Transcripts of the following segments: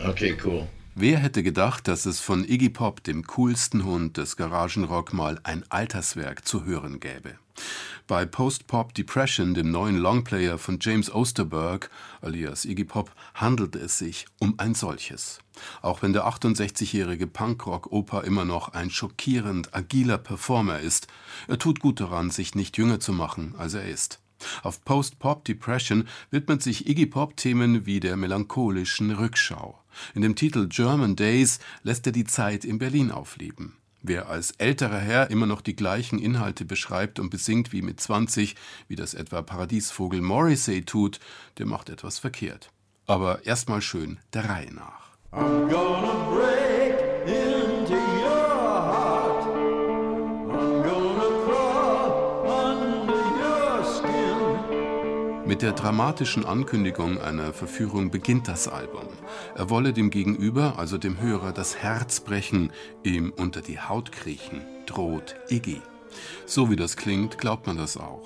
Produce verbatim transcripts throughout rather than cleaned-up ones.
Okay, cool. Wer hätte gedacht, dass es von Iggy Pop, dem coolsten Hund des Garagenrock, mal ein Alterswerk zu hören gäbe? Bei Post-Pop Depression, dem neuen Longplayer von James Osterberg, alias Iggy Pop, handelt es sich um ein solches. Auch wenn der achtundsechzigjährige Punkrock-Opa immer noch ein schockierend agiler Performer ist, er tut gut daran, sich nicht jünger zu machen, als er ist. Auf Post-Pop Depression widmet sich Iggy Pop Themen wie der melancholischen Rückschau. In dem Titel German Days lässt er die Zeit in Berlin aufleben. Wer als älterer Herr immer noch die gleichen Inhalte beschreibt und besingt wie mit zwanzig, wie das etwa Paradiesvogel Morrissey tut, der macht etwas verkehrt. Aber erstmal schön der Reihe nach. I'm gonna break into your heart. I'm gonna crawl under your skin. Mit der dramatischen Ankündigung einer Verführung beginnt das Album. Er wolle dem Gegenüber, also dem Hörer, das Herz brechen, ihm unter die Haut kriechen, droht Iggy. So wie das klingt, glaubt man das auch.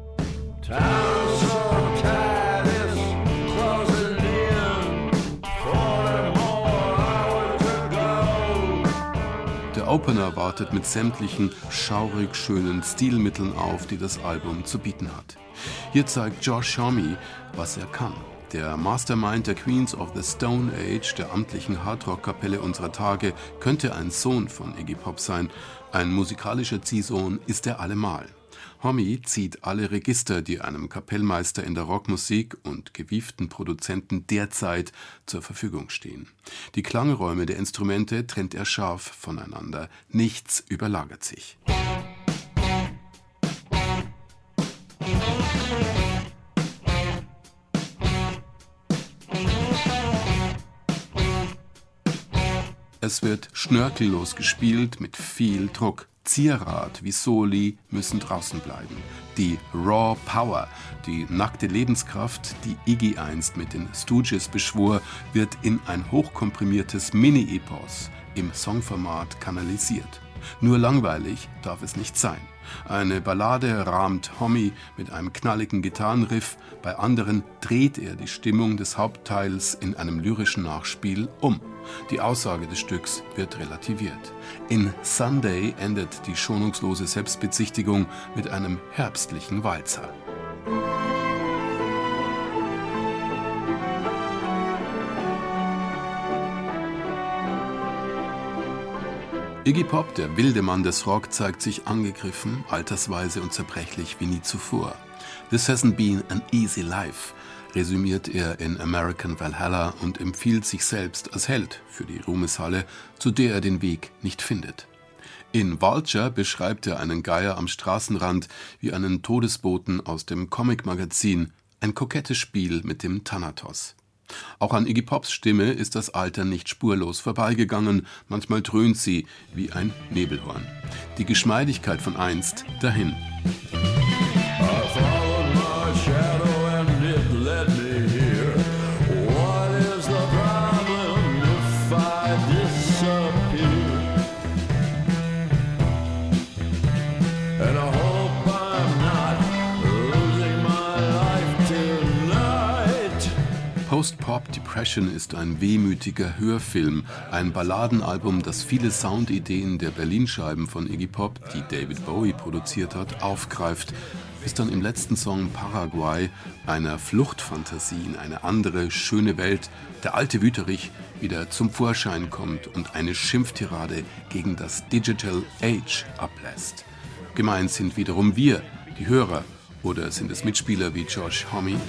Der Opener wartet mit sämtlichen schaurig schönen Stilmitteln auf, die das Album zu bieten hat. Hier zeigt Josh Homme, was er kann. Der Mastermind der Queens of the Stone Age, der amtlichen Hardrock-Kapelle unserer Tage, könnte ein Sohn von Iggy Pop sein. Ein musikalischer Ziehsohn ist er allemal. Homme zieht alle Register, die einem Kapellmeister in der Rockmusik und gewieften Produzenten derzeit zur Verfügung stehen. Die Klangräume der Instrumente trennt er scharf voneinander. Nichts überlagert sich. Es wird schnörkellos gespielt mit viel Druck. Zierat wie Soli müssen draußen bleiben. Die Raw Power, die nackte Lebenskraft, die Iggy einst mit den Stooges beschwor, wird in ein hochkomprimiertes Mini-Epos im Songformat kanalisiert. Nur langweilig darf es nicht sein. Eine Ballade rahmt Homme mit einem knalligen Gitarrenriff, bei anderen dreht er die Stimmung des Hauptteils in einem lyrischen Nachspiel um. Die Aussage des Stücks wird relativiert. In Sunday endet die schonungslose Selbstbezichtigung mit einem herbstlichen Walzer. Iggy Pop, der wilde Mann des Rock, zeigt sich angegriffen, altersweise und zerbrechlich wie nie zuvor. This hasn't been an easy life, resümiert er in American Valhalla und empfiehlt sich selbst als Held für die Ruhmeshalle, zu der er den Weg nicht findet. In Vulture beschreibt er einen Geier am Straßenrand wie einen Todesboten aus dem Comic-Magazin, ein kokettes Spiel mit dem Thanatos. Auch an Iggy Pops Stimme ist das Alter nicht spurlos vorbeigegangen, manchmal dröhnt sie wie ein Nebelhorn. Die Geschmeidigkeit von einst dahin. Post-Pop Depression ist ein wehmütiger Hörfilm, ein Balladenalbum, das viele Soundideen der Berlin-Scheiben von Iggy Pop, die David Bowie produziert hat, aufgreift, bis dann im letzten Song Paraguay, einer Fluchtfantasie in eine andere, schöne Welt, der alte Wüterich wieder zum Vorschein kommt und eine Schimpftirade gegen das Digital Age ablässt. Gemeint sind wiederum wir, die Hörer, oder sind es Mitspieler wie Josh Homme?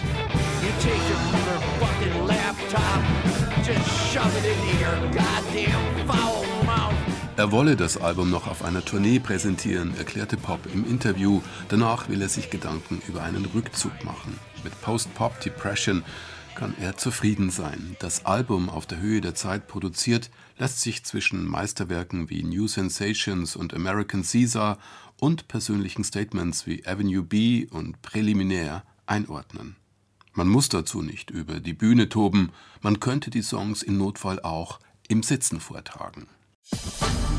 Er wolle das Album noch auf einer Tournee präsentieren, erklärte Pop im Interview. Danach will er sich Gedanken über einen Rückzug machen. Mit Post-Pop Depression kann er zufrieden sein. Das Album, auf der Höhe der Zeit produziert, lässt sich zwischen Meisterwerken wie New Sensations und American Caesar und persönlichen Statements wie Avenue B und Präliminär einordnen. Man muss dazu nicht über die Bühne toben, man könnte die Songs im Notfall auch im Sitzen vortragen.